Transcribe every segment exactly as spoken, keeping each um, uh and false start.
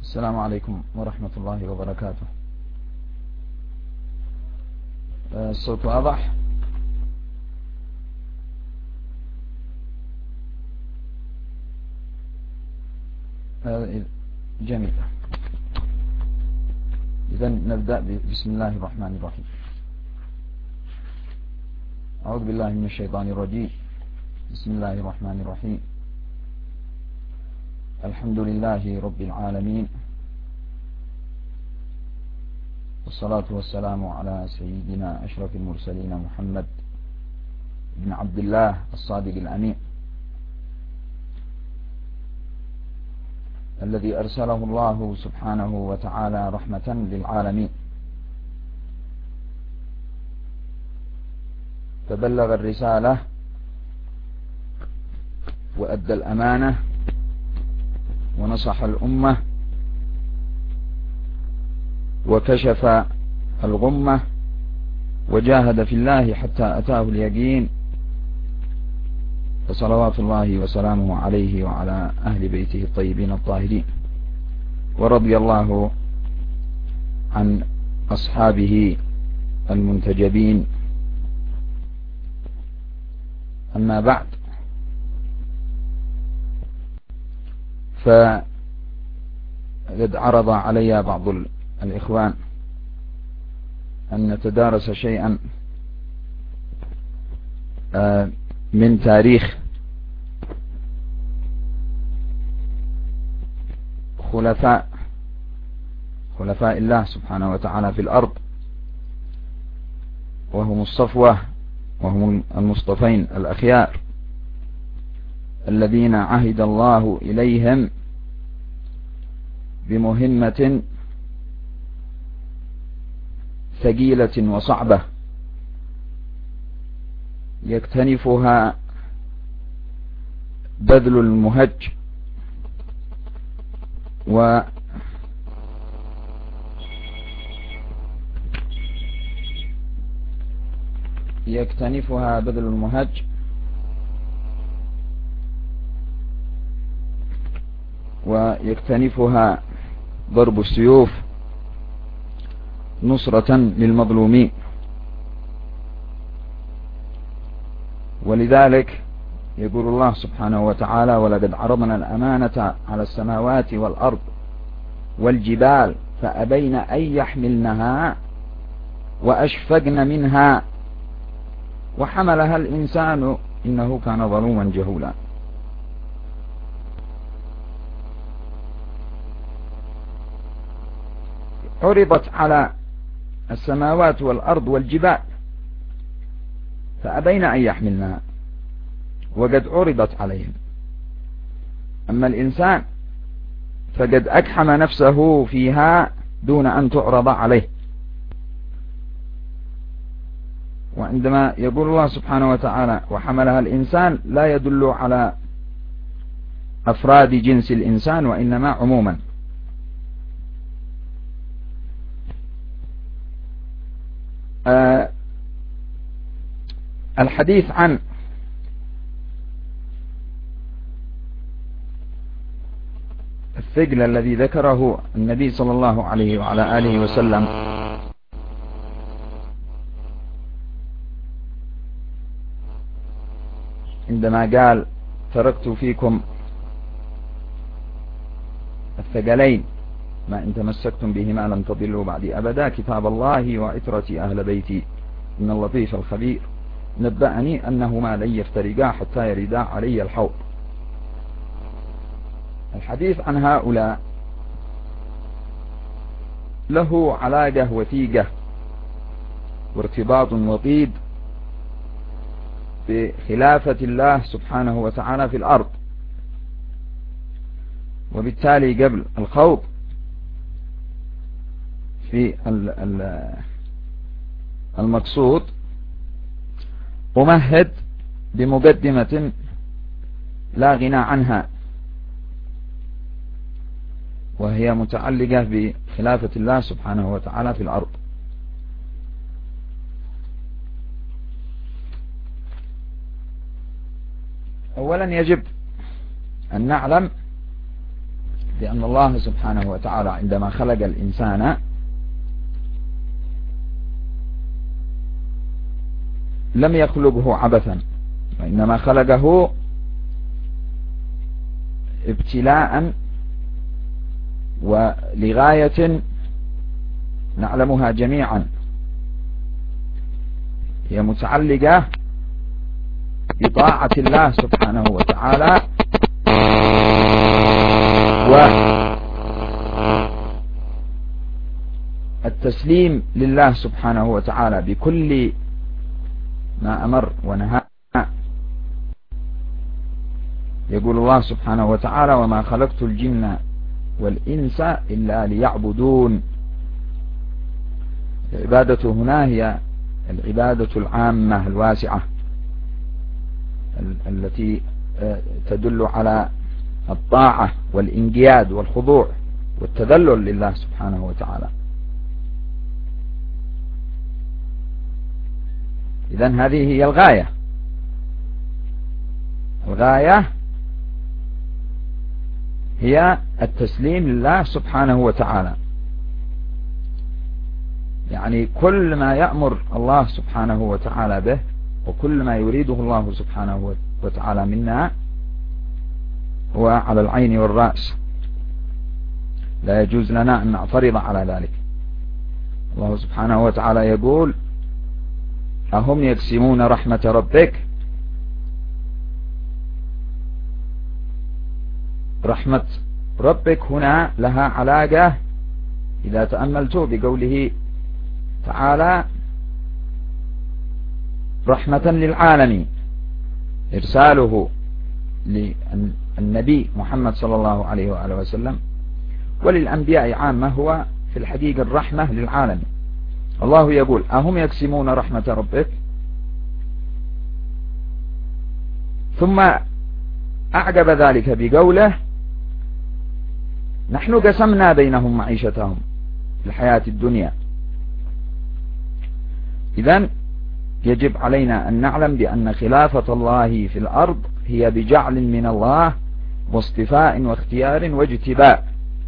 السلام عليكم ورحمة الله وبركاته. الصوت واضح؟ جميل. إذن نبدأ بسم الله الرحمن الرحيم. أعوذ بالله من الشيطان الرجيم. بسم الله الرحمن الرحيم. الحمد لله رب العالمين، والصلاة والسلام على سيدنا أشرف المرسلين محمد بن عبد الله الصادق الأمين، الذي أرسله الله سبحانه وتعالى رحمة للعالمين، فبلغ الرسالة وأدى الأمانة ونصح الأمة وكشف الغمة وجاهد في الله حتى أتاه اليقين، فصلوات الله وسلامه عليه وعلى أهل بيته الطيبين الطاهرين، ورضي الله عن أصحابه المنتجبين. أما بعد، فقد عرض علي بعض الإخوان أن نتدارس شيئا من تاريخ خلفاء خلفاء الله سبحانه وتعالى في الأرض، وهم الصفوة وهم المصطفين الأخيار الذين عهد الله إليهم بمهمة ثقيلة وصعبة يكتنفها بذل المهج و يكتنفها بذل المهج ويكتنفها ضرب السيوف نصرة للمظلومين. ولذلك يقول الله سبحانه وتعالى: ولقد عرضنا الأمانة على السماوات والأرض والجبال فأبين أن يحملنها وأشفقن منها وحملها الإنسان إنه كان ظلوما جهولا. عرضت على السماوات والأرض والجبال فأبين أن يحملنها، وقد عرضت عليهم. أما الإنسان فقد أكحم نفسه فيها دون أن تعرض عليه. وعندما يقول الله سبحانه وتعالى وحملها الإنسان لا يدل على أفراد جنس الإنسان، وإنما عموما. آه الحديث عن الثقل الذي ذكره النبي صلى الله عليه وعلى آله وسلم عندما قال: تركت فيكم الثقلين ما إن تمسكتم بهما لن تضلوا بعدي أبدا، كتاب الله وعترتي أهل بيتي إن اللطيف الخبير نبأني أنهما لن يفترقا حتى يردا علي الحوض. الحديث عن هؤلاء له علاقة وثيقة وارتباط وطيد بخلافة الله سبحانه وتعالى في الأرض. وبالتالي قبل الخوض في المقصود أمهد بمقدمة لا غنى عنها، وهي متعلقة بخلافة الله سبحانه وتعالى في الأرض. أولا يجب أن نعلم لأن الله سبحانه وتعالى عندما خلق الإنسان لم يخلقه عبثا، وإنما خلقه ابتلاء ولغاية نعلمها جميعا، هي متعلقة بطاعة الله سبحانه وتعالى والتسليم لله سبحانه وتعالى بكل ما أمر ونهى. يقول الله سبحانه وتعالى: وما خلقت الجن والإنس إلا ليعبدون. العبادة هنا هي العبادة العامة الواسعة التي تدل على الطاعة والإنقياد والخضوع والتذلل لله سبحانه وتعالى. إذن هذه هي الغاية. الغاية هي التسليم لله سبحانه وتعالى، يعني كل ما يأمر الله سبحانه وتعالى به وكل ما يريده الله سبحانه وتعالى منا هو على العين والرأس، لا يجوز لنا أن نعترض على ذلك. الله سبحانه وتعالى يقول: أهم يقسمون رحمة ربك. رحمة ربك هنا لها علاقة إذا تأملت بقوله تعالى: رحمة للعالمين، إرساله للنبي محمد صلى الله عليه وآله وسلم وللأنبياء عامة هو في الحقيقة الرحمة للعالمين. الله يقول: أهم يقسمون رحمة ربك، ثم أعقب ذلك بقوله: نحن قسمنا بينهم معيشتهم في الحياة الدنيا. إذن يجب علينا أن نعلم بأن خلافة الله في الأرض هي بجعل من الله واصطفاء واختيار واجتباء،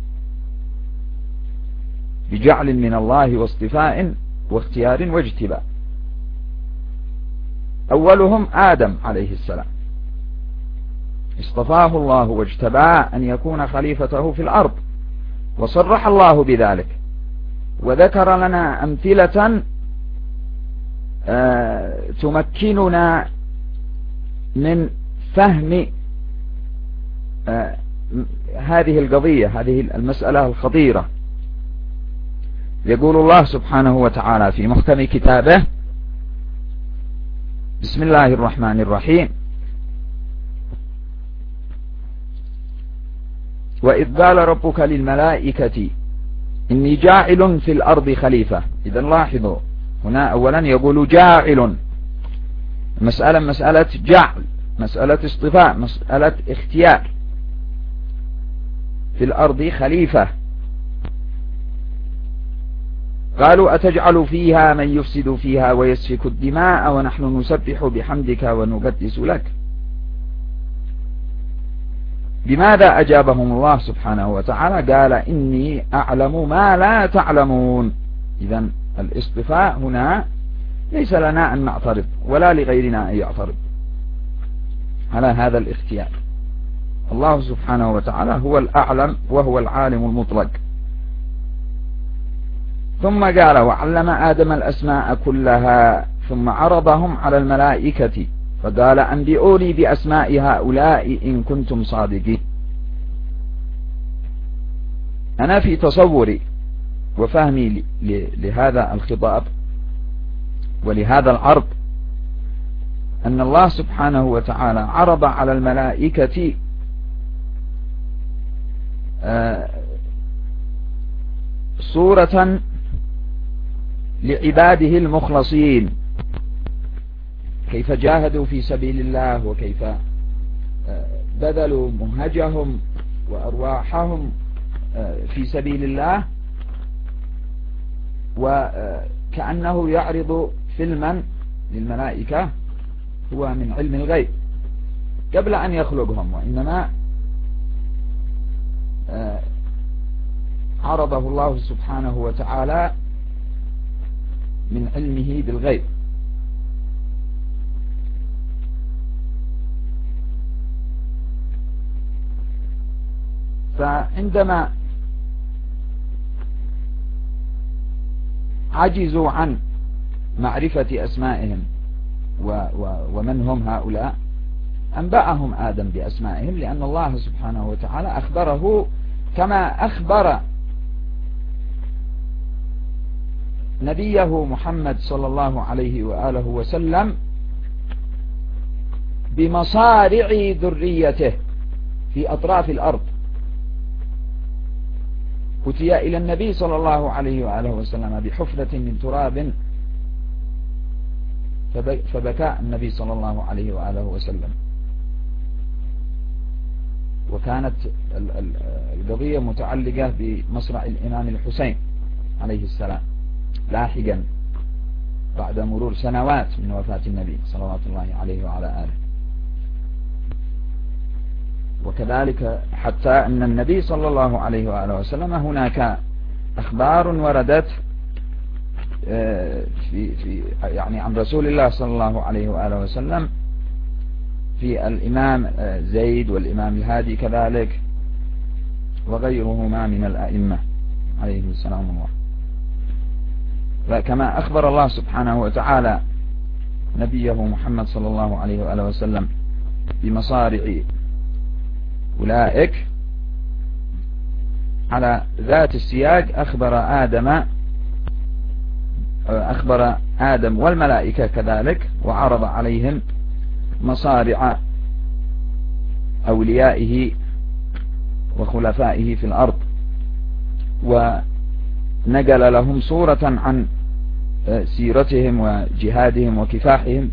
بجعل من الله واصطفاء واختيار واجتباء. أولهم آدم عليه السلام، اصطفاه الله واجتباه أن يكون خليفته في الأرض، وصرح الله بذلك وذكر لنا أمثلة آه تمكننا من فهم آه هذه القضية، هذه المسألة الخطيرة. يقول الله سبحانه وتعالى في محكم كتابه: بسم الله الرحمن الرحيم: وإذ قال ربك للملائكة إني جاعل في الأرض خليفة. إذا لاحظوا هنا أولا يقول جاعل، مسألة مسألة جعل، مسألة اصطفاء، مسألة اختيار. في الأرض خليفة. قالوا أتجعل فيها من يفسد فيها ويسفك الدماء ونحن نسبح بحمدك ونقدس لك. بماذا أجابهم الله سبحانه وتعالى؟ قال: إني أعلم ما لا تعلمون. إذن الاصطفاء هنا ليس لنا أن نعترض ولا لغيرنا أن يعترض على هذا الاختيار. الله سبحانه وتعالى هو الأعلم وهو العالم المطلق. ثم قال: وعلم آدم الأسماء كلها ثم عرضهم على الملائكة فقال: أنبئوني بأسماء هؤلاء إن كنتم صادقين. أنا في تصوري وفهمي لهذا الخطاب ولهذا العرض أن الله سبحانه وتعالى عرض على الملائكة صورة لعباده المخلصين، كيف جاهدوا في سبيل الله وكيف بذلوا منهجهم وأرواحهم في سبيل الله، وكأنه يعرض فيلما للملائكة هو من علم الغيب قبل أن يخلقهم، وإنما عرضه الله سبحانه وتعالى من علمه بالغيب. فعندما عجزوا عن معرفة أسمائهم ومن هم هؤلاء أنبأهم آدم بأسمائهم، لأن الله سبحانه وتعالى أخبره كما أخبر نبيه محمد صلى الله عليه وآله وسلم بمصارع ذريته في أطراف الأرض. أتي إلى النبي صلى الله عليه وآله وسلم بحفرة من تراب فبكى النبي صلى الله عليه وآله وسلم. وكانت القضية متعلقة بمصرع الإمام الحسين عليه السلام لاحقا بعد مرور سنوات من وفاة النبي صلوات الله عليه وعلى آله. وكذلك حتى أن النبي صلى الله عليه وآله وسلم هناك أخبار وردت في في يعني عن رسول الله صلى الله عليه وآله وسلم في الإمام زيد والإمام الهادي كذلك وغيرهما من الأئمة عليهم السلام الله. فكما أخبر الله سبحانه وتعالى نبيه محمد صلى الله عليه وآله وسلم بمصارع أولئك، على ذات السياق أخبر آدم أخبر آدم والملائكة كذلك، وعرض عليهم مصارع أوليائه وخلفائه في الأرض، ونقل لهم صورة عن سيرتهم وجهادهم وكفاحهم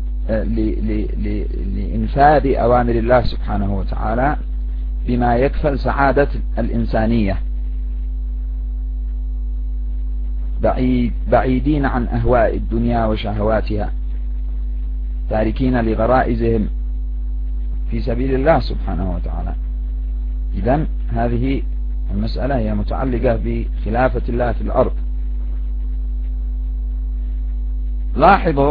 لإنفاذ أوامر الله سبحانه وتعالى بما يكفل سعادة الإنسانية، بعيد بعيدين عن أهواء الدنيا وشهواتها، تاركين لغرائزهم في سبيل الله سبحانه وتعالى. إذن هذه المسألة هي متعلقة بخلافة الله في الأرض. لاحظوا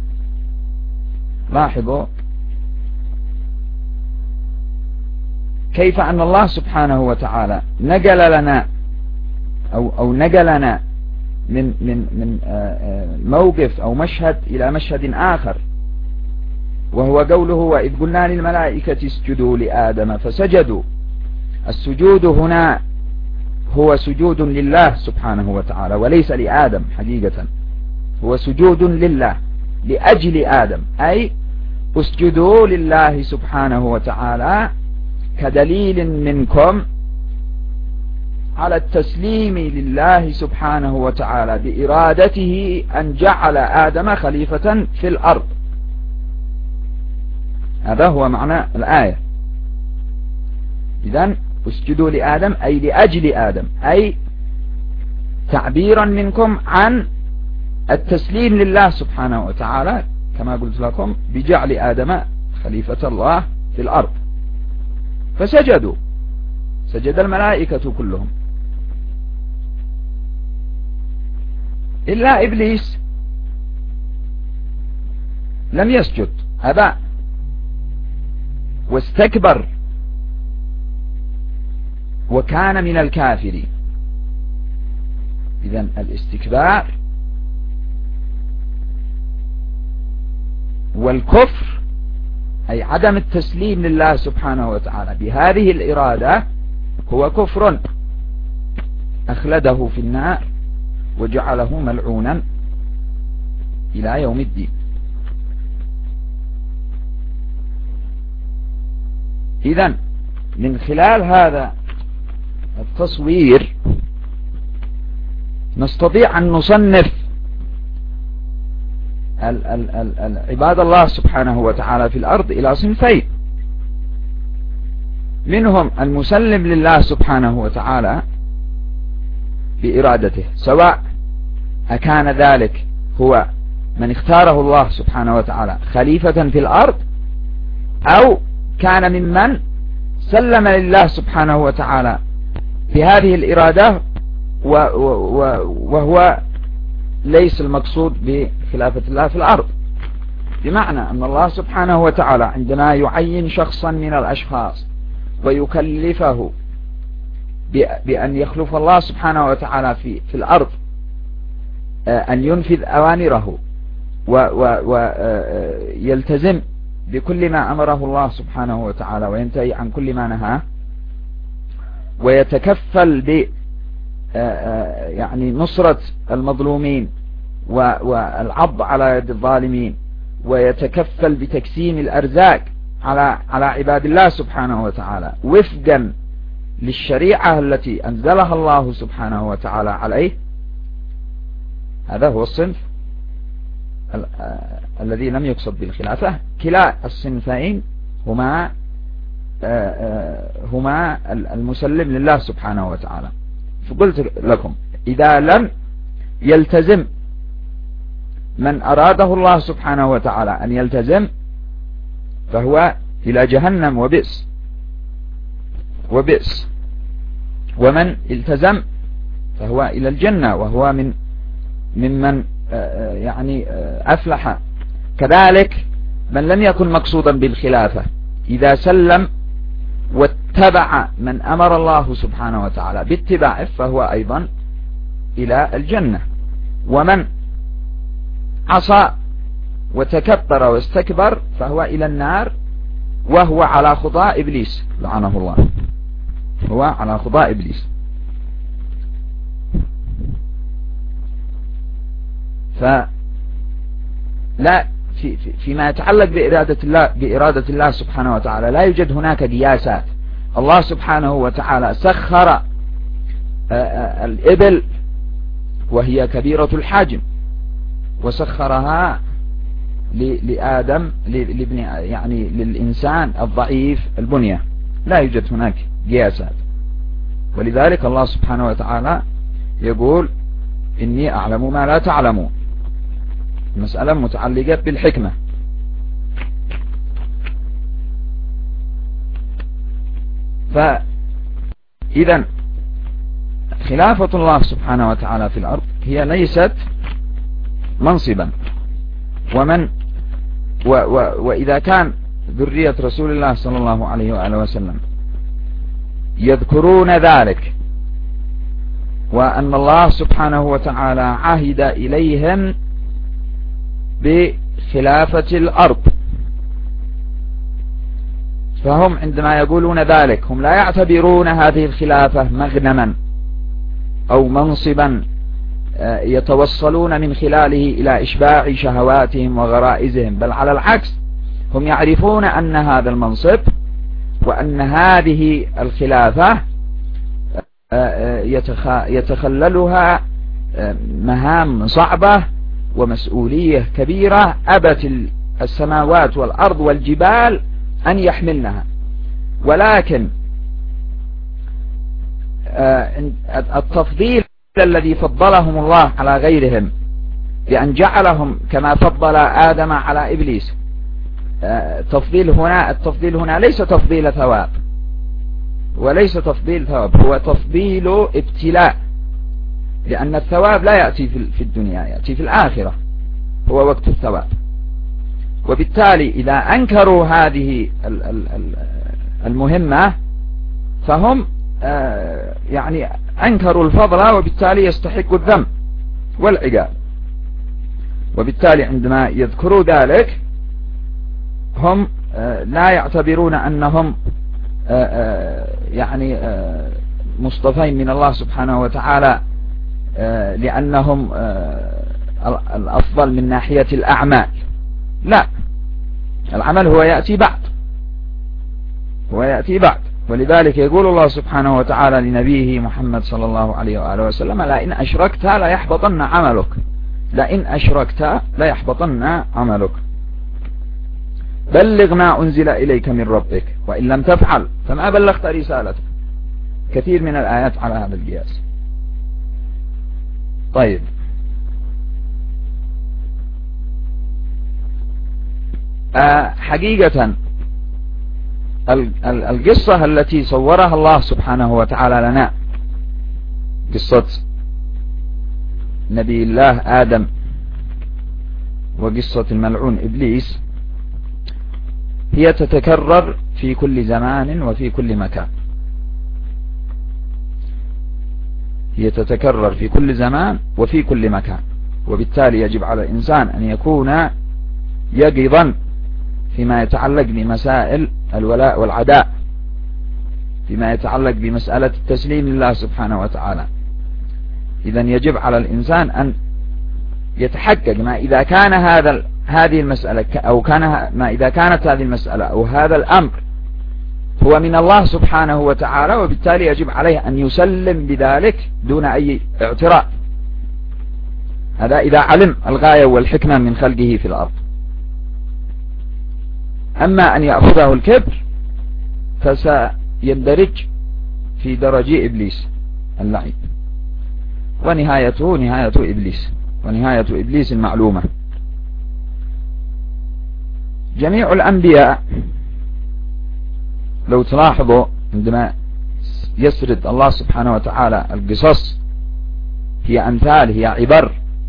لاحظوا كيف أن الله سبحانه وتعالى نقل لنا أو أو نقلنا من من من موقف أو مشهد إلى مشهد آخر، وهو قوله وإذ قلنا للملائكة اسجدوا لآدم فسجدوا. السجود هنا هو سجود لله سبحانه وتعالى وليس لآدم حقيقة، هو سجود لله لأجل آدم، أي اسجدوا لله سبحانه وتعالى كدليل منكم على التسليم لله سبحانه وتعالى بإرادته أن جعل آدم خليفة في الأرض. هذا هو معنى الآية. إذن اسجدوا لآدم أي لأجل آدم، أي تعبيرا منكم عن التسليم لله سبحانه وتعالى كما قلت لكم بجعل آدم خليفة الله في الأرض. فسجدوا، سجد الملائكة كلهم إلا إبليس لم يسجد، أبى واستكبر وكان من الكافرين. إذن الاستكبار والكفر أي عدم التسليم لله سبحانه وتعالى بهذه الإرادة هو كفر أخلده في النار وجعله ملعونا إلى يوم الدين. إذن من خلال هذا التصوير نستطيع أن نصنف عباد الله سبحانه وتعالى في الأرض إلى صنفين: منهم المسلم لله سبحانه وتعالى بإرادته، سواء أكان ذلك هو من اختاره الله سبحانه وتعالى خليفة في الأرض، أو كان ممن سلم لله سبحانه وتعالى بهذه الإرادة، وهو ليس المقصود بخلافة الله في الأرض، بمعنى أن الله سبحانه وتعالى عندما يعين شخصا من الأشخاص ويكلفه بأن يخلف الله سبحانه وتعالى في, في الأرض، أن ينفذ أوامره ويلتزم بكل ما أمره الله سبحانه وتعالى وينتهي عن كل ما نهاه، ويتكفل ب يعني نصرة المظلومين والعض على يد الظالمين، ويتكفل بتقسيم الأرزاق على على عباد الله سبحانه وتعالى وفقا للشريعة التي أنزلها الله سبحانه وتعالى عليه. هذا هو الصنف الذي لم يقصد بالخلافة. كلا الصنفين هما هما المسلم لله سبحانه وتعالى. فقلت لكم إذا لم يلتزم من أراده الله سبحانه وتعالى أن يلتزم فهو إلى جهنم وبئس وبئس، ومن التزم فهو إلى الجنة وهو من ممن يعني أفلح. كذلك من لم يكن مقصودا بالخلافة إذا سلم واتبع من أمر الله سبحانه وتعالى باتباعه فهو أيضا إلى الجنة، ومن عصى وتكبر واستكبر فهو إلى النار، وهو على خطى إبليس لعنه الله، هو على خطى إبليس. فلا في فيما يتعلق بإرادة الله بإرادة الله سبحانه وتعالى لا يوجد هناك قياسات. الله سبحانه وتعالى سخر الإبل وهي كبيرة الحجم وسخرها لآدم لابن يعني للإنسان الضعيف البنية، لا يوجد هناك قياسات. ولذلك الله سبحانه وتعالى يقول إني أعلم ما لا تعلمون، مسألة متعلقة بالحكمة. فإذا خلافة الله سبحانه وتعالى في الأرض هي ليست منصبا، ومن و و وإذا كان ذرية رسول الله صلى الله عليه وآله وسلم يذكرون ذلك وأن الله سبحانه وتعالى عهد إليهم بخلافة الأرض، فهم عندما يقولون ذلك هم لا يعتبرون هذه الخلافة مغنما أو منصبا يتوصلون من خلاله إلى إشباع شهواتهم وغرائزهم، بل على العكس هم يعرفون أن هذا المنصب وأن هذه الخلافة يتخللها مهام صعبة ومسؤولية كبيرة أبت السماوات والأرض والجبال أن يحملنها. ولكن التفضيل الذي فضلهم الله على غيرهم بأن جعلهم كما فضل آدم على إبليس، تفضيل هنا التفضيل هنا ليس تفضيل ثواب وليس تفضيل ثواب، هو تفضيل ابتلاء، لأن الثواب لا يأتي في الدنيا، يأتي في الآخرة، هو وقت الثواب. وبالتالي إذا أنكروا هذه المهمة فهم يعني أنكروا الفضل وبالتالي يستحقوا الذنب والعقاب. وبالتالي عندما يذكروا ذلك هم لا يعتبرون أنهم يعني مصطفين من الله سبحانه وتعالى لأنهم الأفضل من ناحية الأعمال، لا، العمل هو يأتي بعد هو يأتي بعد. ولذلك يقول الله سبحانه وتعالى لنبيه محمد صلى الله عليه وآله وسلم: لئن أشركت ليحبطن عملك لئن أشركت ليحبطن عملك بلغ ما أنزل إليك من ربك وإن لم تفعل فما بلغت رسالته. كثير من الآيات على هذا القياس. طيب، آه حقيقة القصة التي صورها الله سبحانه وتعالى لنا قصة نبي الله آدم وقصة الملعون إبليس هي تتكرر في كل زمان وفي كل مكان، هي تتكرر في كل زمان وفي كل مكان، وبالتالي يجب على الإنسان أن يكون يقظا فيما يتعلق بمسائل الولاء والعداء، فيما يتعلق بمسألة التسليم لله سبحانه وتعالى. إذن يجب على الإنسان أن يتحقق ما إذا كان هذا هذه المسألة أو كان ما إذا كانت هذه المسألة أو هذا الأمر هو من الله سبحانه وتعالى، وبالتالي يجب عليه أن يسلم بذلك دون أي اعتراض. هذا إذا علم الغاية والحكمة من خلقه في الأرض. أما أن يأخذه الكبر فسيندرج في درجة إبليس اللعين، ونهايته نهاية إبليس، ونهاية إبليس المعلومة. جميع الأنبياء لو تلاحظوا عندما يسرد الله سبحانه وتعالى القصص هي أمثال، هي عبر،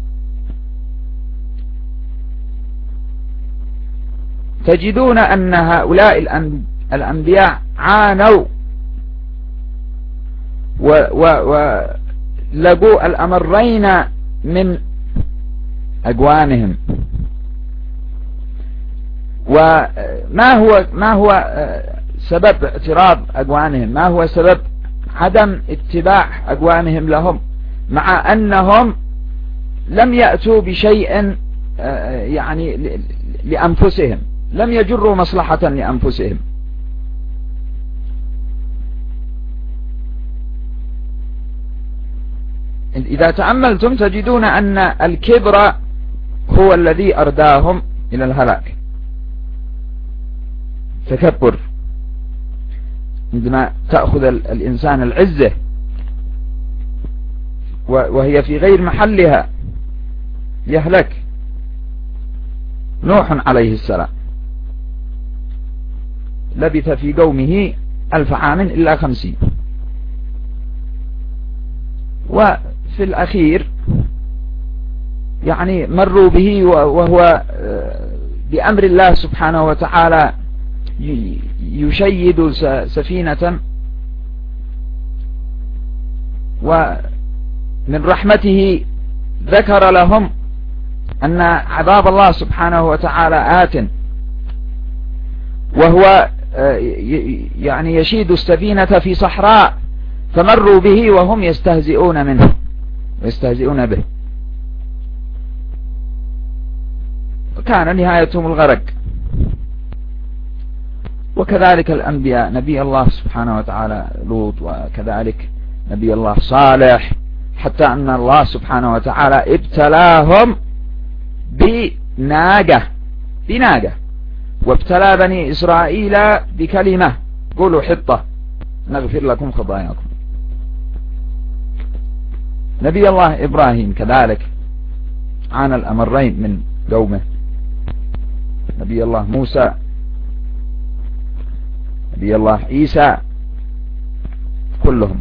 تجدون أن هؤلاء الأنبياء عانوا ولقوا الأمرين من أقوامهم. وما هو ما هو سبب اعتراض أقوامهم؟ ما هو سبب عدم اتباع أقوامهم لهم، مع أنهم لم يأتوا بشيء يعني لأنفسهم، لم يجروا مصلحة لأنفسهم. إذا تأملتم تجدون أن الكبر هو الذي أرداهم إلى الهلاك. تكبر، عندما تأخذ الإنسان العزة وهي في غير محلها يهلك. نوح عليه السلام لبث في قومه ألف عام إلا خمسين، وفي الأخير يعني مروا به وهو بأمر الله سبحانه وتعالى يشيد سفينة، ومن رحمته ذكر لهم أن عذاب الله سبحانه وتعالى آت، وهو يعني يشيد السفينة في صحراء، فمروا به وهم يستهزئون منه ويستهزئون به، وكان نهايتهم الغرق. وكذلك الأنبياء، نبي الله سبحانه وتعالى لوط، وكذلك نبي الله صالح، حتى أن الله سبحانه وتعالى ابتلاهم بناقة بناقة وابتلى بني إسرائيل بكلمة قولوا حطة نغفر لكم خطاياكم. نبي الله إبراهيم كذلك عانى الأمرين من قومه. نبي الله موسى، نبي الله عيسى، كلهم.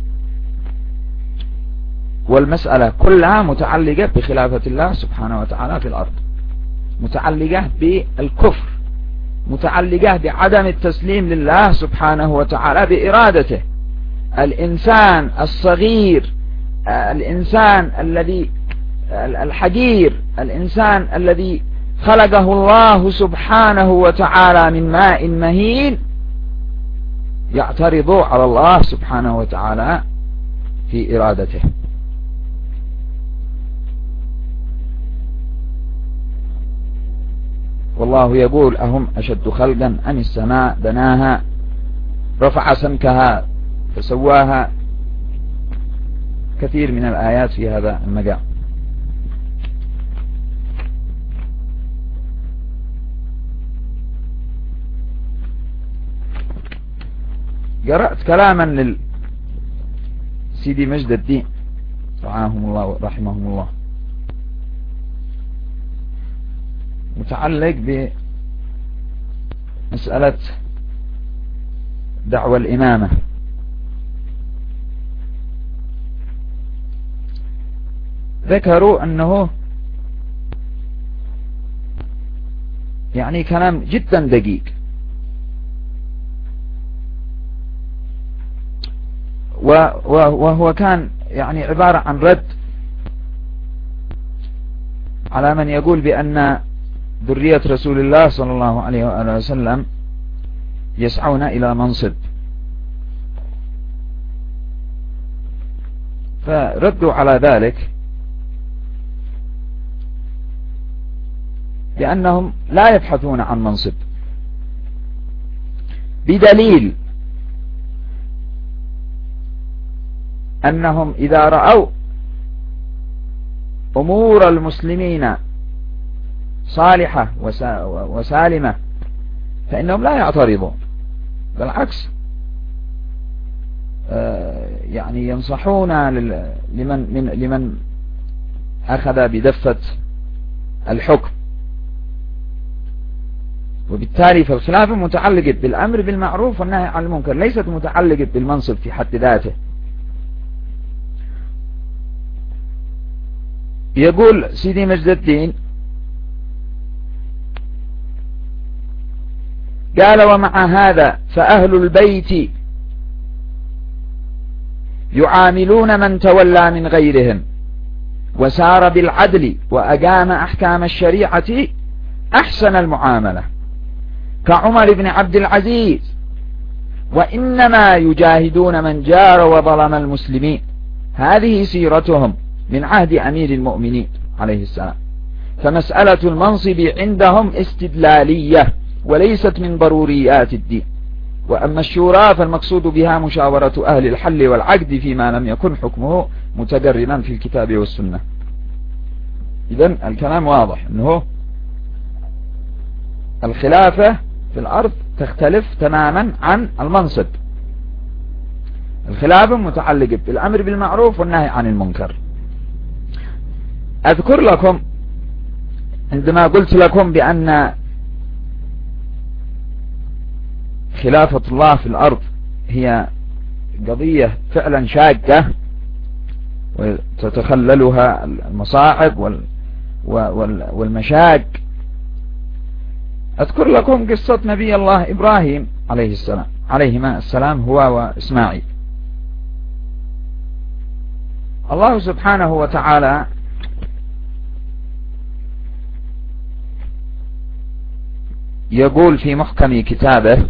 والمسألة كلها متعلقة بخلافة الله سبحانه وتعالى في الأرض، متعلقة بالكفر، متعلقة بعدم التسليم لله سبحانه وتعالى بإرادته. الإنسان الصغير، الإنسان الذي الحقير، الإنسان الذي خلقه الله سبحانه وتعالى من ماء مهين، يعترض على الله سبحانه وتعالى في إرادته. والله يقول أهم أشد خلقا أم السماء بناها رفع سمكها فسواها. كثير من الآيات في هذا المجال. قرأت كلاما لسيدي مجد الدين رعاهم الله ورحمهم الله، متعلق بمسألة دعوى الإمامة. ذكروا أنه يعني كلام جدا دقيق، وهو كان يعني عبارة عن رد على من يقول بأن ذرية رسول الله صلى الله عليه وآله وسلم يسعون إلى منصب، فردوا على ذلك لأنهم لا يبحثون عن منصب، بدليل أنهم إذا رأوا أمور المسلمين صالحة وسالمة فإنهم لا يعترضون، بالعكس يعني ينصحون لمن من لمن أخذ بدفة الحكم. وبالتالي فالخلافة متعلقة بالأمر بالمعروف والنهي عن المنكر، ليست متعلقة بالمنصب في حد ذاته. يقول سيدي مجد الدين قال: ومع هذا فأهل البيت يعاملون من تولى من غيرهم وسار بالعدل وأقام أحكام الشريعة أحسن المعاملة كعمر بن عبد العزيز، وإنما يجاهدون من جار وظلم المسلمين. هذه سيرتهم من عهد أمير المؤمنين عليه السلام. فمسألة المنصب عندهم استدلالية وليست من ضروريات الدين. وأما الشورى فالمقصود بها مشاورة أهل الحل والعقد فيما لم يكن حكمه متقررا في الكتاب والسنة. إذن الكلام واضح أنه الخلافة في الأرض تختلف تماما عن المنصب. الخلافة متعلقة بالأمر بالمعروف والنهي عن المنكر. أذكر لكم عندما قلت لكم بأن خلافة الله في الأرض هي قضية فعلا شاقة وتتخللها المصاعب والمشاق، أذكر لكم قصة نبي الله إبراهيم عليه السلام عليهما السلام هو وإسماعيل. الله سبحانه وتعالى يقول في محكم كتابه: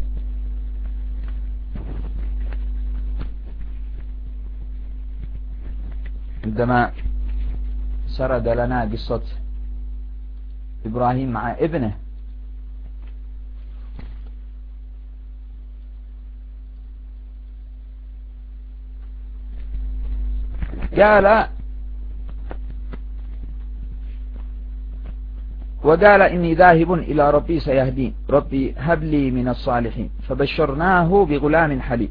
عندما سرد لنا قصة إبراهيم مع ابنه، قال وقال: إني ذاهب إلى ربي سيهدين، ربي هب لي من الصالحين، فبشرناه بغلام حليم.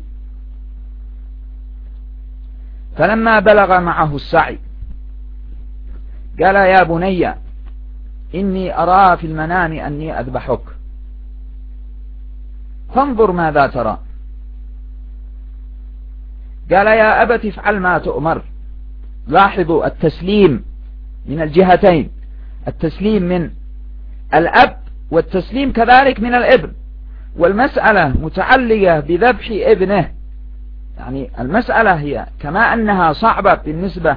فلما بلغ معه السعي قال: يا بني إني أرى في المنام أني أذبحك فانظر ماذا ترى. قال: يا أبت افعل ما تؤمر. لاحظوا التسليم من الجهتين، التسليم من الأب والتسليم كذلك من الابن. والمسألة متعلقة بذبح ابنه، يعني المسألة هي كما أنها صعبة بالنسبة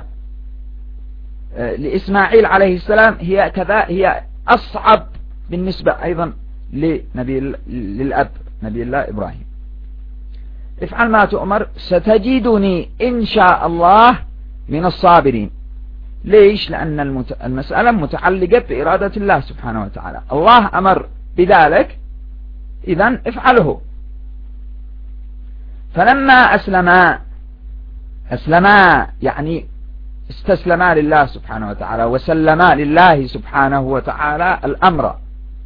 لإسماعيل عليه السلام، هي كذا هي أصعب بالنسبة أيضا لنبي للأب نبي الله إبراهيم. افعل ما تؤمر ستجدني إن شاء الله من الصابرين. ليش؟ لأن المسألة متعلقة بإرادة الله سبحانه وتعالى، الله أمر بذلك إذن افعله. فلما أسلما أسلما يعني استسلما لله سبحانه وتعالى وسلما لله سبحانه وتعالى الأمر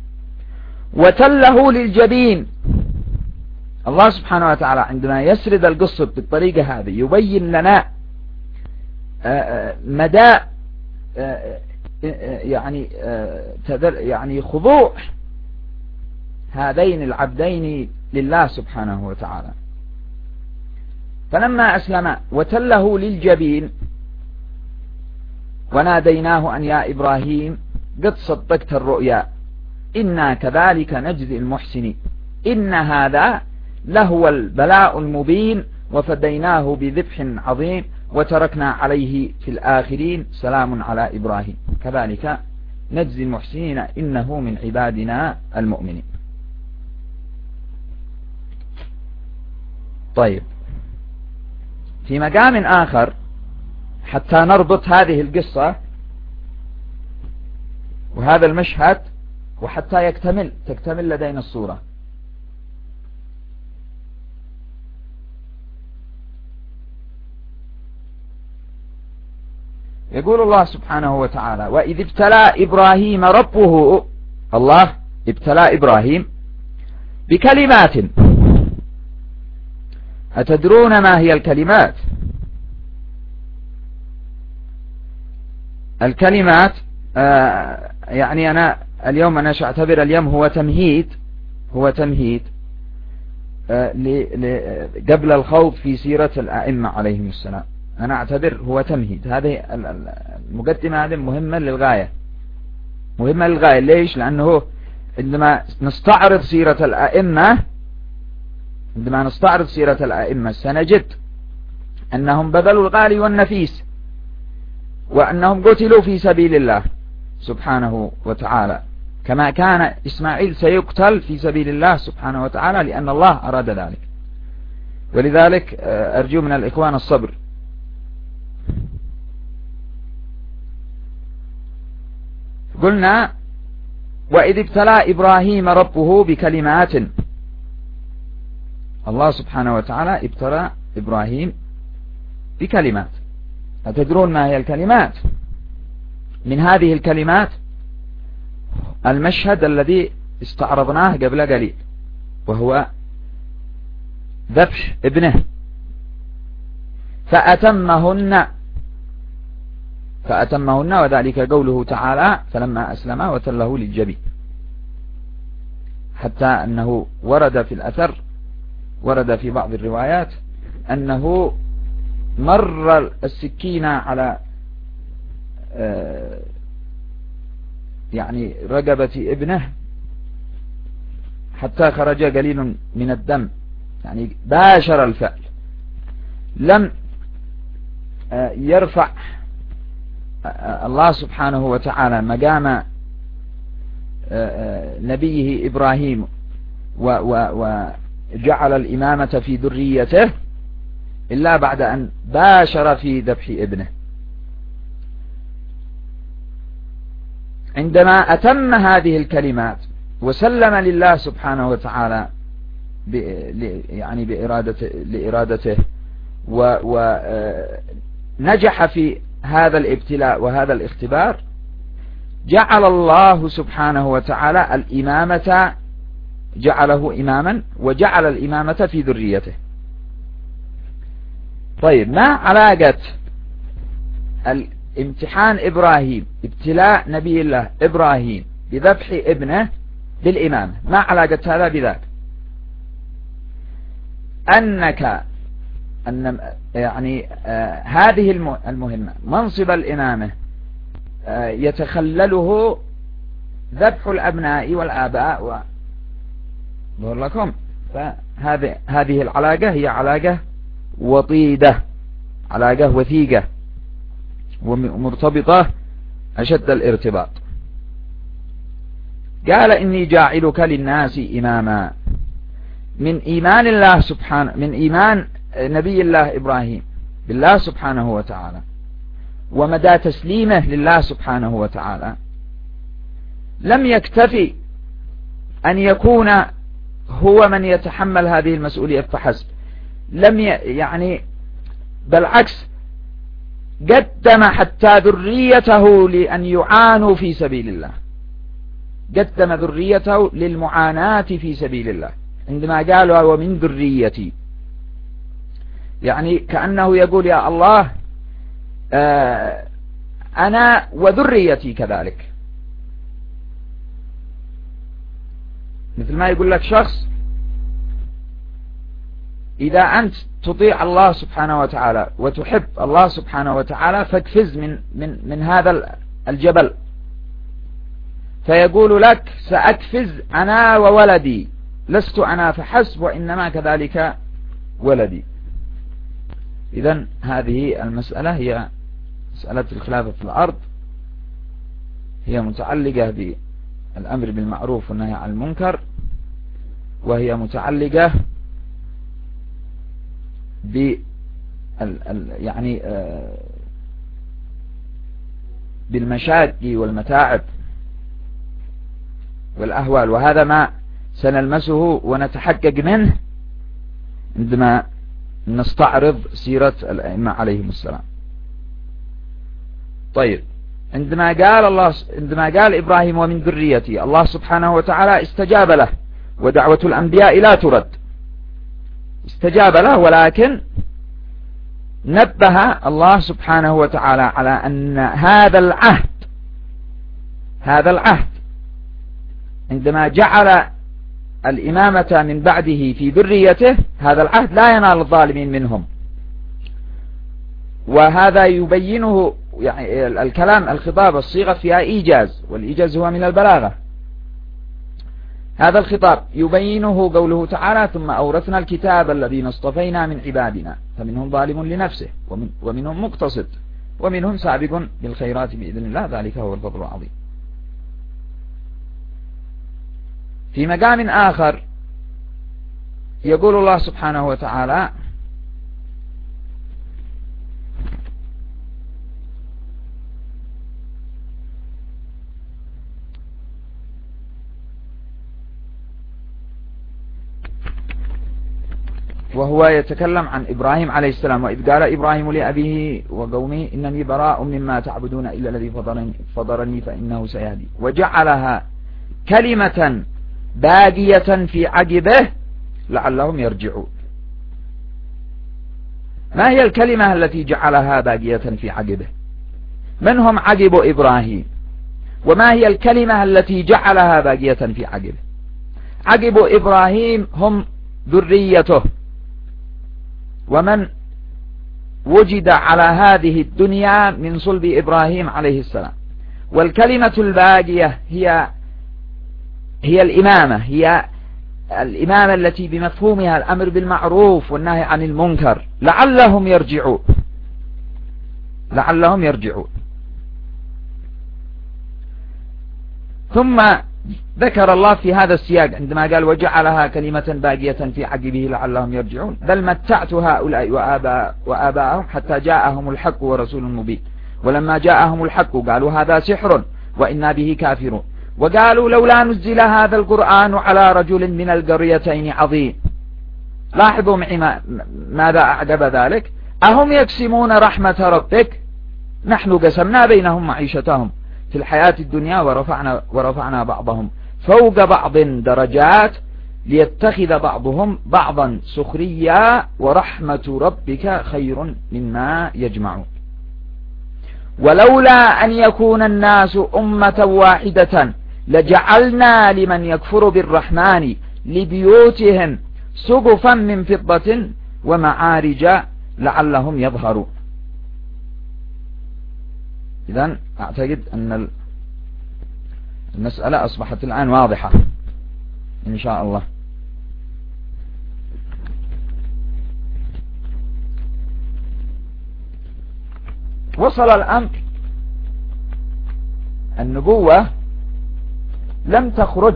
وتله للجبين. الله سبحانه وتعالى عندما يسرد القصة بالطريقة هذه يبين لنا مدى يعني يعني خضوع هذين العبدين لله سبحانه وتعالى. فلما أسلم وتله للجبين، وناديناه أن يا إبراهيم قد صدقت الرؤيا إنا كذلك نجزي المحسنين إن هذا لهو البلاء المبين وفديناه بذبح عظيم وتركنا عليه في الآخرين سلام على إبراهيم كذلك نجزي المحسنين إنه من عبادنا المؤمنين. طيب، في مقام آخر حتى نربط هذه القصة وهذا المشهد وحتى يكتمل تكتمل لدينا الصورة. يقول الله سبحانه وتعالى وإذ ابتلى إبراهيم ربه، الله ابتلى إبراهيم بكلمات. أتدرون ما هي الكلمات؟ الكلمات آه يعني أنا اليوم أنا أعتبر اليوم هو تمهيد هو تمهيد آه قبل الخوض في سيرة الأئمة عليهم السلام. أنا أعتبر هو تمهيد. هذه المقدمة هذه مهمة للغاية مهمة للغاية. ليش؟ لأنه عندما نستعرض سيرة الأئمة عندما نستعرض سيرة الأئمة سنجد أنهم بذلوا الغالي والنفيس وأنهم قتلوا في سبيل الله سبحانه وتعالى، كما كان إسماعيل سيقتل في سبيل الله سبحانه وتعالى لأن الله أراد ذلك. ولذلك أرجو من الإخوان الصبر. قلنا وإذ ابتلى إبراهيم ربه بكلمات. الله سبحانه وتعالى ابتلى إبراهيم بكلمات. أتدرون ما هي الكلمات؟ من هذه الكلمات المشهد الذي استعرضناه قبل قليل وهو ذبح ابنه فأتمهن فأتمهن وذلك قوله تعالى فلما أسلم وتله للجبين، حتى أنه ورد في الأثر ورد في بعض الروايات أنه مر السكينة على يعني رقبة ابنه حتى خرج قليل من الدم، يعني باشر الفعل، لم يرفع الله سبحانه وتعالى مقام نبيه إبراهيم وجعل الإمامة في ذريته إلا بعد أن باشر في ذبح ابنه. عندما أتم هذه الكلمات وسلم لله سبحانه وتعالى يعني بإرادته لإرادته ونجح في هذا الابتلاء وهذا الاختبار، جعل الله سبحانه وتعالى الإمامة جعله إماما وجعل الإمامة في ذريته. طيب، ما علاقة الامتحان إبراهيم ابتلاء نبي الله إبراهيم بذبح ابنه بالإمامة؟ ما علاقة هذا بذاك؟ أنك أن يعني آه هذه المهمة منصب الإمامة آه يتخلله ذبح الأبناء والآباء و بقول لكم فهذه هذه العلاقة هي علاقة وطيدة، علاقة وثيقة ومرتبطة أشد الارتباط. قال إني جاعلك للناس إماما، من إيمان الله سبحانه من إيمان نبي الله إبراهيم بالله سبحانه وتعالى ومدى تسليمه لله سبحانه وتعالى لم يكتفي أن يكون هو من يتحمل هذه المسؤولية فحسب، لم يعني بالعكس قدم حتى ذريته لأن يعانوا في سبيل الله، قدم ذريته للمعاناة في سبيل الله عندما قالوا ومن ذريتي، يعني كأنه يقول يا الله آه أنا وذريتي كذلك. مثل ما يقول لك شخص إذا أنت تطيع الله سبحانه وتعالى وتحب الله سبحانه وتعالى فاقفز من, من, من هذا الجبل، فيقول لك سأقفز أنا وولدي، لست أنا فحسب وإنما كذلك ولدي. إذن هذه المسألة هي مسألة الخلافة في الأرض، هي متعلقة بالأمر بالمعروف والنهي عن المنكر، وهي متعلقة ب يعني بالمشاق والمتاعب والأهوال، وهذا ما سنلمسه ونتحقق منه عندما نستعرض سيرة الأئمة عليهم السلام. طيب، عندما قال الله عندما قال إبراهيم ومن ذريتي، الله سبحانه وتعالى استجاب له، ودعوة الأنبياء لا ترد، استجاب له، ولكن نبه الله سبحانه وتعالى على أن هذا العهد هذا العهد عندما جعل الإمامة من بعده في ذريته، هذا العهد لا ينال الظالمين منهم. وهذا يبينه يعني الكلام الخطاب الصيغة فيها إيجاز، والإيجاز هو من البلاغة. هذا الخطاب يبينه قوله تعالى ثم أورثنا الكتاب الذين اصطفينا من عبادنا فمنهم ظالم لنفسه ومن ومنهم مقتصد ومنهم سابق بالخيرات بإذن الله، ذلك هو الفضل العظيم. في مقام آخر يقول الله سبحانه وتعالى وهو يتكلم عن إبراهيم عليه السلام، وإذ قال إبراهيم لأبيه وقومه إنني براء مما تعبدون إلا الذي فضرني فإنه سيهدي، وجعلها كلمة باقية في عقبه لعلهم يرجعون. ما هي الكلمة التي جعلها باقية في عقبه؟ من هم عقب إبراهيم؟ وما هي الكلمة التي جعلها باقية في عقبه؟ عقب إبراهيم هم ذريته ومن وجد على هذه الدنيا من صلب إبراهيم عليه السلام. والكلمة الباقية هي هي الإمامة، هي الإمامة التي بمفهومها الأمر بالمعروف والنهي عن المنكر، لعلهم يرجعون لعلهم يرجعون ثم ذكر الله في هذا السياق عندما قال وجعلها كلمة باقية في عقبه لعلهم يرجعون، بل متعت هؤلاء وآباء وآباءهم حتى جاءهم الحق ورسول مبين، ولما جاءهم الحق قالوا هذا سحر وإنا به كافرون، وقالوا لولا نزل هذا القرآن على رجل من القريتين عظيم. لاحظوا معي ماذا أعجب ذلك، أهم يقسمون رحمة ربك نحن قسمنا بينهم معيشتهم في الحياة الدنيا ورفعنا, ورفعنا بعضهم فوق بعض درجات ليتخذ بعضهم بعضا سخريا ورحمة ربك خير مما يجمعون. ولولا أن يكون الناس أمة واحدة لجعلنا لمن يكفر بالرحمن لبيوتهم سقفا من فضة ومعارج لعلهم يظهرون. إذن أعتقد أن المسألة أصبحت الآن واضحة إن شاء الله. وصل الأمر النبوة لم تخرج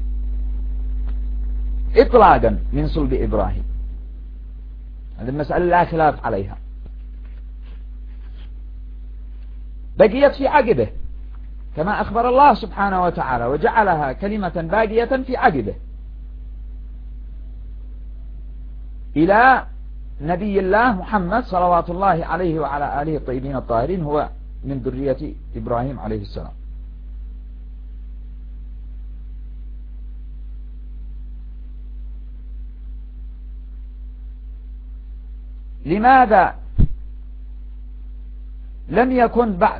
إطلاقا من صلب إبراهيم، هذه المسألة لا خلاف عليها، بقيت في عقبه كما أخبر الله سبحانه وتعالى وجعلها كلمة باقية في عقبه إلى نبي الله محمد صلوات الله عليه وعلى آله الطيبين الطاهرين، هو من ذرية إبراهيم عليه السلام. لماذا لم يكن بعد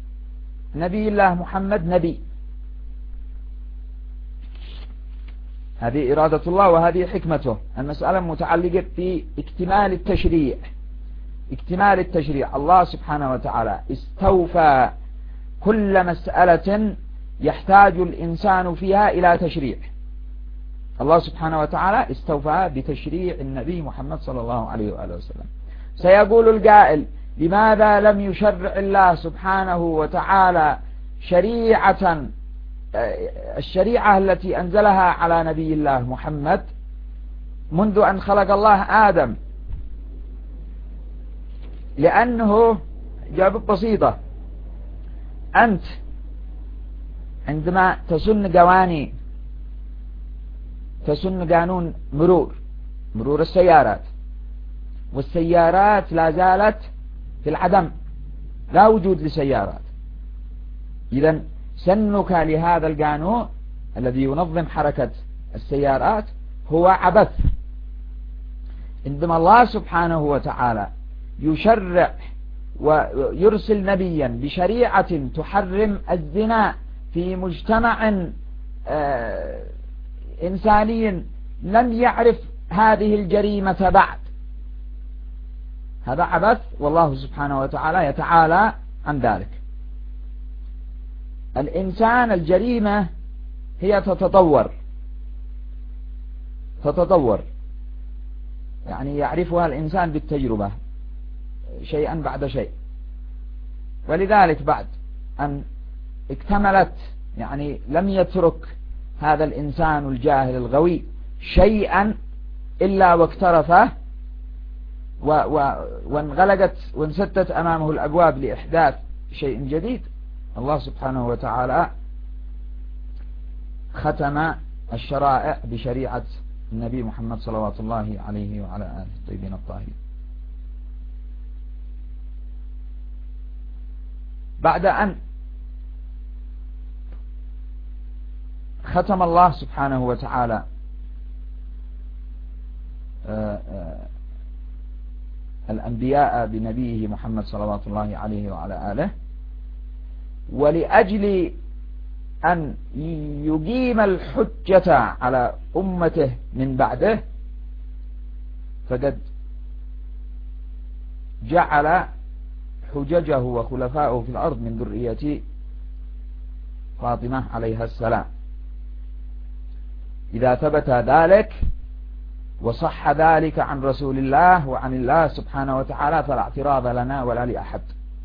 نبي الله محمد نبي؟ هذه إرادة الله وهذه حكمته. المسألة متعلقة باكتمال التشريع. اكتمال التشريع، الله سبحانه وتعالى استوفى كل مسألة يحتاج الإنسان فيها إلى تشريع. الله سبحانه وتعالى استوفى بتشريع النبي محمد صلى الله عليه وآله وسلم. سيقول القائل: لماذا لم يشرع الله سبحانه وتعالى شريعة الشريعة التي أنزلها على نبي الله محمد منذ أن خلق الله آدم؟ لأنه جواب بسيطة: أنت عندما تسن قوانين، تسن قانون مرور مرور السيارات، والسيارات لا زالت في العدم، لا وجود لسيارات، إذن سنك لهذا القانون الذي ينظم حركة السيارات هو عبث. عندما الله سبحانه وتعالى يشرع ويرسل نبيا بشريعة تحرم الزنا في مجتمع آه إنساني لم يعرف هذه الجريمة بعد، هذا عبث، والله سبحانه وتعالى يتعالى عن ذلك. الإنسان الجريمة هي تتطور تتطور يعني يعرفها الإنسان بالتجربة شيئا بعد شيء، ولذلك بعد أن اكتملت يعني لم يترك هذا الإنسان الجاهل الغوي شيئا إلا واقترفه و و وانغلقت وانسدت أمامه الأبواب لإحداث شيء جديد. الله سبحانه وتعالى ختم الشرائع بشريعة النبي محمد صلوات الله عليه وعلى آله الطيبين الطاهرين. بعد أن ختم الله سبحانه وتعالى الأنبياء بنبيه محمد صلوات الله عليه وعلى آله، ولأجل أن يقيم الحجة على أمته من بعده فقد جعل حججه وخلفائه في الأرض من ذرية فاطمة عليها السلام. إذا ثبت ذلك وصح ذلك عن رسول الله وعن الله سبحانه وتعالى فلا اعتراض لنا ولا لأحد.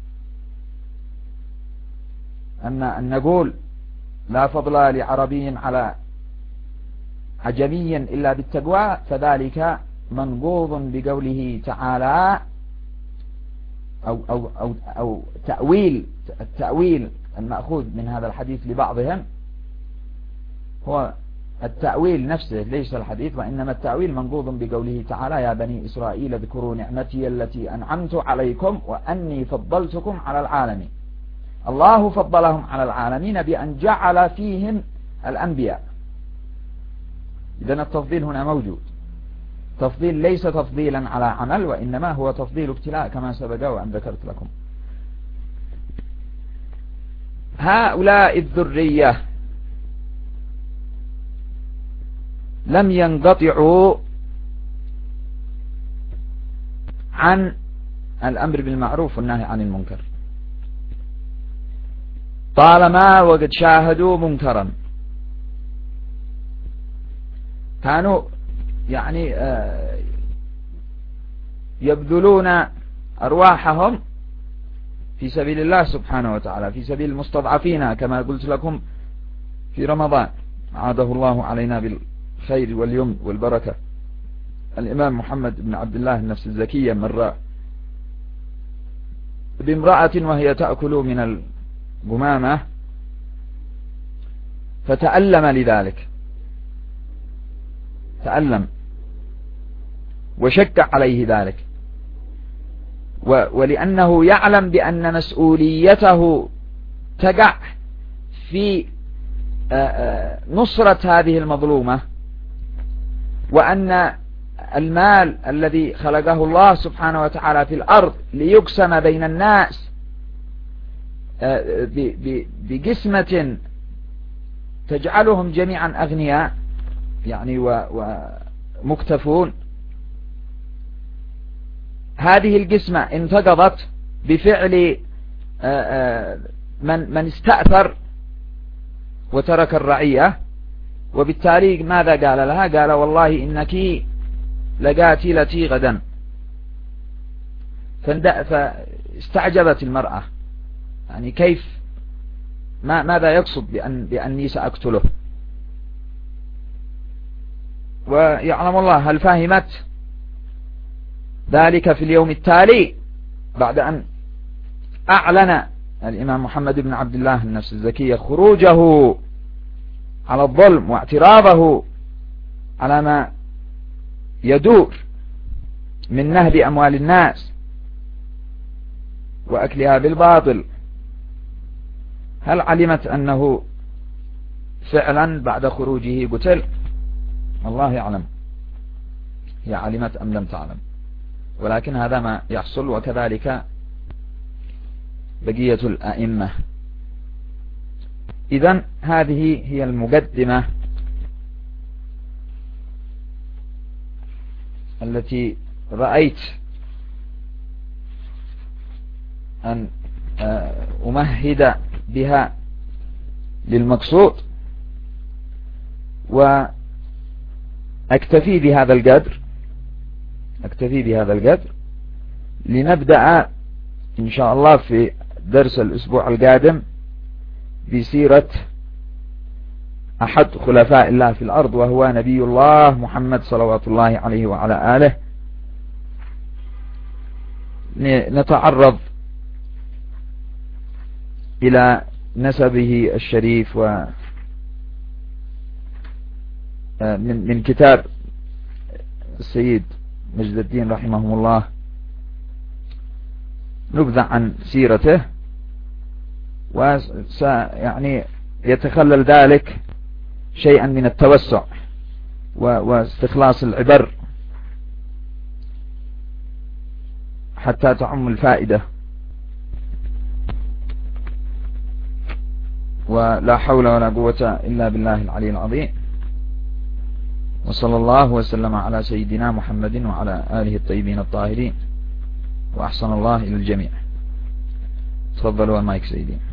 أما أن نقول لا فضل لعربي على عجمي إلا بالتقوى فذلك منقوض بقوله تعالى أو, أو, أو, أو تأويل التأويل المأخوذ من هذا الحديث لبعضهم هو التأويل نفسه ليس الحديث، وإنما التأويل منقوض بقوله تعالى: يا بني إسرائيل اذكروا نعمتي التي أنعمت عليكم وأني فضلتكم على العالمين. الله فضلهم على العالمين بأن جعل فيهم الأنبياء. إذن التفضيل هنا موجود. تفضيل ليس تفضيلا على عمل، وإنما هو تفضيل ابتلاء كما سبق وأن ذكرت لكم. هؤلاء الذرية لم ينقطعوا عن الأمر بالمعروف والنهي عن المنكر طالما وقد شاهدوا منكرا. كانوا يعني يبذلون أرواحهم في سبيل الله سبحانه وتعالى، في سبيل المستضعفين كما قلت لكم في رمضان، عاده الله علينا بالخير واليمن والبركة. الإمام محمد بن عبد الله النفس الزكية مر بامرأة وهي تأكل من القمامة فتألم لذلك، تألم وشك عليه ذلك، ولأنه يعلم بأن مسؤوليته تقع في نصرة هذه المظلومة، وأن المال الذي خلقه الله سبحانه وتعالى في الأرض ليقسم بين الناس بقسمة تجعلهم جميعا أغنياء، يعني ومكتفون. هذه القسمة انتقضت بفعل من من استأثر وترك الرعية، وبالتالي ماذا قال لها؟ قال والله إنك لقاتلتي غدا. فاستعجبت المرأة، يعني كيف، ما ماذا يقصد بأن بأني سأقتله؟ ويعلم الله هل فهمت ذلك في اليوم التالي بعد أن أعلن الإمام محمد بن عبد الله النفس الزكية خروجه على الظلم واعتراضه على ما يدور من نهب أموال الناس وأكلها بالباطل؟ هل علمت أنه فعلا بعد خروجه قتل؟ الله يعلم هي علمت أم لم تعلم، ولكن هذا ما يحصل، وكذلك بقية الأئمة. إذن هذه هي المقدمة التي رأيت أن أمهد بها للمقصود، وأكتفي بهذا القدر أكتفي بهذا القدر لنبدأ إن شاء الله في درس الأسبوع القادم بسيرة أحد خلفاء الله في الأرض، وهو نبي الله محمد صلوات الله عليه وعلى آله. نتعرض إلى نسبه الشريف و من من كتاب السيد مجد الدين رحمه الله، نبذة عن سيرته، ويعني يتخلل ذلك شيئا من التوسع واستخلاص العبر حتى تعم الفائدة. ولا حول ولا قوة إلا بالله العلي العظيم، وصلى الله وسلم على سيدنا محمد وعلى آله الطيبين الطاهرين، وأحسن الله إلى الجميع. تفضلوا المايك سيدي.